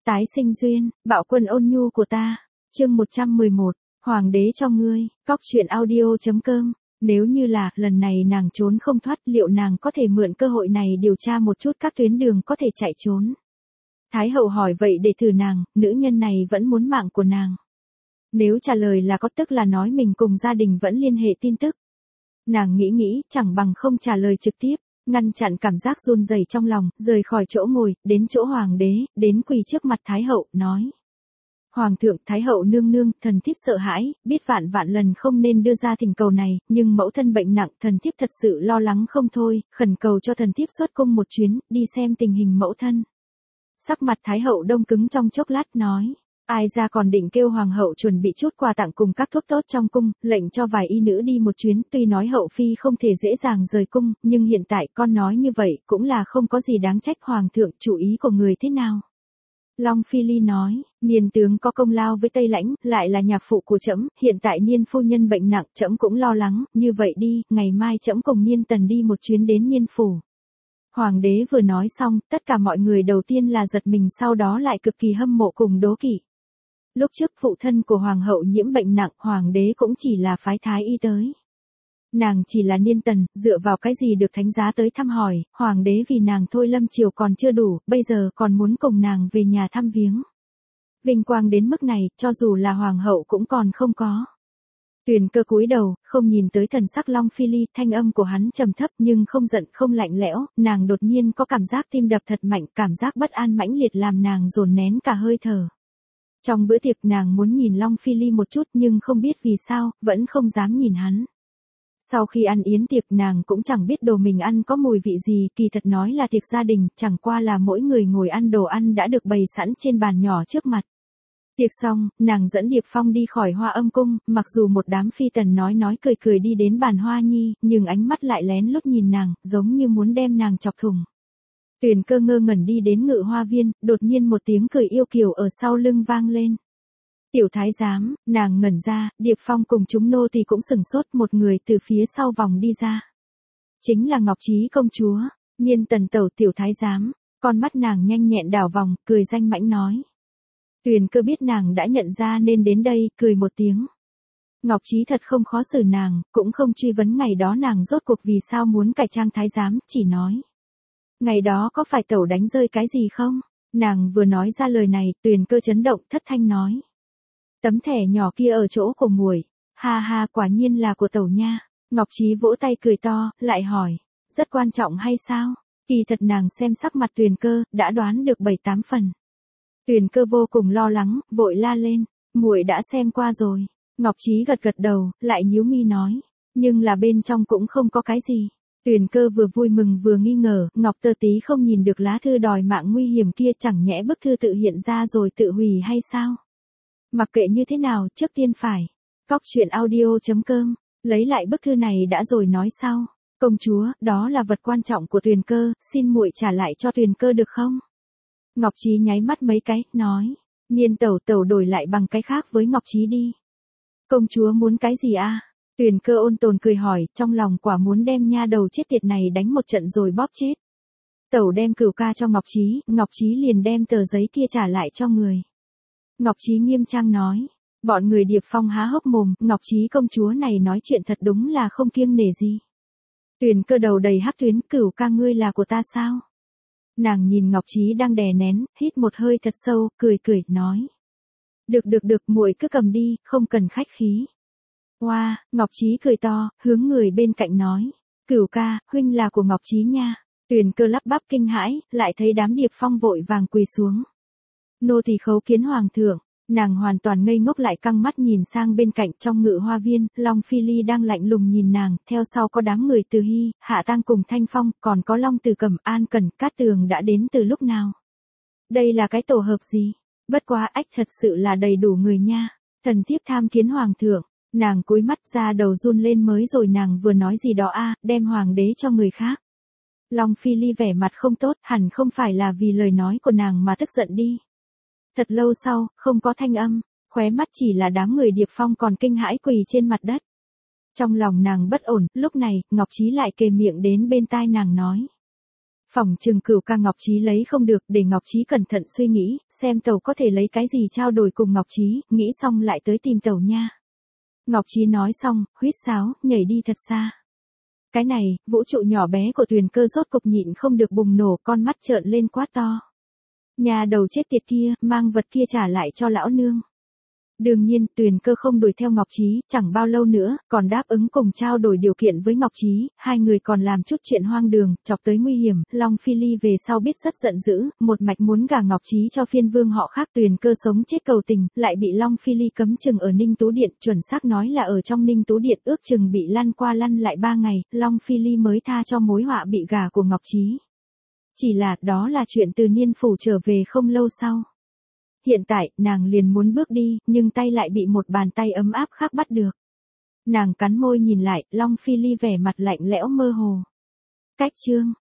Tái sinh duyên, bạo quân ôn nhu của ta. Chương 111, Hoàng đế cho ngươi, Cóc truyện audio.com. Nếu như là lần này nàng trốn không thoát, liệu nàng có thể mượn cơ hội này điều tra một chút các tuyến đường có thể chạy trốn? Thái hậu hỏi vậy để thử nàng, nữ nhân này vẫn muốn mạng của nàng. Nếu trả lời là có, tức là nói mình cùng gia đình vẫn liên hệ tin tức. Nàng nghĩ chẳng bằng không trả lời trực tiếp, ngăn chặn cảm giác run rẩy trong lòng, rời khỏi chỗ ngồi, đến chỗ hoàng đế, đến quỳ trước mặt Thái hậu, nói. Hoàng thượng, Thái hậu nương nương, thần thiếp sợ hãi, biết vạn lần không nên đưa ra thỉnh cầu này, nhưng mẫu thân bệnh nặng, thần thiếp thật sự lo lắng không thôi, khẩn cầu cho thần thiếp xuất cung một chuyến, đi xem tình hình mẫu thân. Sắc mặt Thái hậu đông cứng trong chốc lát, nói. Ai ra còn định kêu hoàng hậu chuẩn bị chút quà tặng cùng các thuốc tốt trong cung, lệnh cho vài y nữ đi một chuyến, tuy nói hậu phi không thể dễ dàng rời cung, nhưng hiện tại con nói như vậy cũng là không có gì đáng trách. Hoàng thượng, chủ ý của người thế nào? Long Phi Ly nói, Niên tướng có công lao với Tây Lãnh, lại là nhạc phụ của trẫm, hiện tại Niên phu nhân bệnh nặng, trẫm cũng lo lắng, như vậy đi, ngày mai trẫm cùng Niên tần đi một chuyến đến Niên phủ. Hoàng đế vừa nói xong, tất cả mọi người đầu tiên là giật mình, sau đó lại cực kỳ hâm mộ cùng đố kỵ. Lúc trước phụ thân của hoàng hậu nhiễm bệnh nặng, hoàng đế cũng chỉ là phái thái y tới. Nàng chỉ là Niên tần, dựa vào cái gì được thánh giá tới thăm hỏi, hoàng đế vì nàng thôi lâm triều còn chưa đủ, bây giờ còn muốn cùng nàng về nhà thăm viếng. Vinh quang đến mức này, cho dù là hoàng hậu cũng còn không có. Tuyền Cơ cúi đầu, không nhìn tới thần sắc Long Phi Ly, thanh âm của hắn trầm thấp nhưng không giận không lạnh lẽo, nàng đột nhiên có cảm giác tim đập thật mạnh, cảm giác bất an mãnh liệt làm nàng dồn nén cả hơi thở. Trong bữa tiệc nàng muốn nhìn Long Phi Ly một chút nhưng không biết vì sao, vẫn không dám nhìn hắn. Sau khi ăn yến tiệc nàng cũng chẳng biết đồ mình ăn có mùi vị gì, kỳ thật nói là tiệc gia đình, chẳng qua là mỗi người ngồi ăn đồ ăn đã được bày sẵn trên bàn nhỏ trước mặt. Tiệc xong, nàng dẫn Điệp Phong đi khỏi Hoa Âm cung, mặc dù một đám phi tần nói cười đi đến bàn Hoa Nhi, nhưng ánh mắt lại lén lút nhìn nàng, giống như muốn đem nàng chọc thủng. Tuyền Cơ ngơ ngẩn đi đến Ngự Hoa viên, đột nhiên một tiếng cười yêu kiều ở sau lưng vang lên. Tiểu thái giám, nàng ngẩn ra, Điệp Phong cùng chúng nô tỳ cũng sừng sốt, một người từ phía sau vòng đi ra. Chính là Ngọc Trí công chúa, Niên tần tẩu tiểu thái giám, con mắt nàng nhanh nhẹn đảo vòng, cười danh mãnh nói. Tuyền Cơ biết nàng đã nhận ra nên đến đây, cười một tiếng. Ngọc Trí thật không khó xử nàng, cũng không truy vấn ngày đó nàng rốt cuộc vì sao muốn cải trang thái giám, chỉ nói. Ngày đó có phải tẩu đánh rơi cái gì không? Nàng vừa nói ra lời này, Tuyền Cơ chấn động, thất thanh nói. Tấm thẻ nhỏ kia ở chỗ của muội, ha ha, quả nhiên là của tẩu nha. Ngọc Trí vỗ tay cười to, lại hỏi, rất quan trọng hay sao? Kỳ thật nàng xem sắc mặt Tuyền Cơ, đã đoán được 7-8 phần. Tuyền Cơ vô cùng lo lắng, vội la lên, muội đã xem qua rồi. Ngọc Trí gật đầu, lại nhíu mi nói, nhưng là bên trong cũng không có cái gì. Tuyền Cơ vừa vui mừng vừa nghi ngờ, Ngọc Tơ Tí không nhìn được lá thư đòi mạng nguy hiểm kia, chẳng nhẽ bức thư tự hiện ra rồi tự hủy hay sao? Mặc kệ như thế nào, trước tiên phải. Cóc truyện audio.com, lấy lại bức thư này đã rồi nói sau. Công chúa, đó là vật quan trọng của Tuyền Cơ, xin muội trả lại cho Tuyền Cơ được không? Ngọc Trí nháy mắt mấy cái, nói. Niên tẩu đổi lại bằng cái khác với Ngọc Trí đi. Công chúa muốn cái gì a? Tuyền Cơ ôn tồn cười hỏi, trong lòng quả muốn đem nha đầu chết tiệt này đánh một trận rồi bóp chết. Tẩu đem cửu ca cho Ngọc Trí liền đem tờ giấy kia trả lại cho người. Ngọc Trí nghiêm trang nói. Bọn người Điệp Phong há hốc mồm, Ngọc Trí công chúa này nói chuyện thật đúng là không kiêng nể gì. Tuyền Cơ đầu đầy hắc tuyến, cửu ca ngươi là của ta sao? Nàng nhìn Ngọc Trí đang đè nén, hít một hơi thật sâu, cười, nói. Được, muội cứ cầm đi, không cần khách khí. Wow, Ngọc Trí cười to, hướng người bên cạnh nói. Cửu ca, huynh là của Ngọc Trí nha. Tuyền Cơ lắp bắp kinh hãi, lại thấy đám Điệp Phong vội vàng quỳ xuống. Nô tỳ khấu kiến hoàng thượng. Nàng hoàn toàn ngây ngốc, lại căng mắt nhìn sang bên cạnh. Trong Ngự Hoa viên, Long Phi Ly đang lạnh lùng nhìn nàng, theo sau có đám người Từ Hy, Hạ Tang cùng Thanh Phong, còn có Long Từ Cẩm, An Cẩn, Cát Tường đã đến từ lúc nào? Đây là cái tổ hợp gì? Bất quá ách, thật sự là đầy đủ người nha. Thần thiếp tham kiến hoàng thượng. Nàng cúi mắt ra đầu run lên, mới rồi nàng vừa nói gì đó đem hoàng đế cho người khác. Long Phi Ly vẻ mặt không tốt, hẳn không phải là vì lời nói của nàng mà tức giận đi. Thật lâu sau, không có thanh âm, khóe mắt chỉ là đám người Điệp Phong còn kinh hãi quỳ trên mặt đất. Trong lòng nàng bất ổn, lúc này, Ngọc Trí lại kề miệng đến bên tai nàng nói. Phòng trừng Cửu ca Ngọc Trí lấy không được, để Ngọc Trí cẩn thận suy nghĩ, xem Tẩu có thể lấy cái gì trao đổi cùng Ngọc Trí, nghĩ xong lại tới tìm Tẩu nha. Ngọc Trí nói xong, huýt sáo, nhảy đi thật xa. Cái này, vũ trụ nhỏ bé của Tuyền Cơ rốt cục nhịn không được bùng nổ, con mắt trợn lên quát to. Nhà đầu chết tiệt kia, mang vật kia trả lại cho lão nương. Đương nhiên, Tuyền Cơ không đuổi theo Ngọc Trí, chẳng bao lâu nữa, còn đáp ứng cùng trao đổi điều kiện với Ngọc Trí, hai người còn làm chút chuyện hoang đường, chọc tới nguy hiểm, Long Phi Ly về sau biết rất giận dữ, một mạch muốn gả Ngọc Trí cho phiên vương họ khác. Tuyền Cơ sống chết cầu tình, lại bị Long Phi Ly cấm chừng ở Ninh Tú Điện, chuẩn xác nói là ở trong Ninh Tú Điện, ước chừng bị lăn qua lăn lại 3 ngày, Long Phi Ly mới tha cho mối họa bị gả của Ngọc Trí. Chỉ là, đó là chuyện từ Niên Phủ trở về không lâu sau. Hiện tại, nàng liền muốn bước đi, nhưng tay lại bị một bàn tay ấm áp khác bắt được. Nàng cắn môi nhìn lại, Long Phi Ly vẻ mặt lạnh lẽo mơ hồ. Cách chương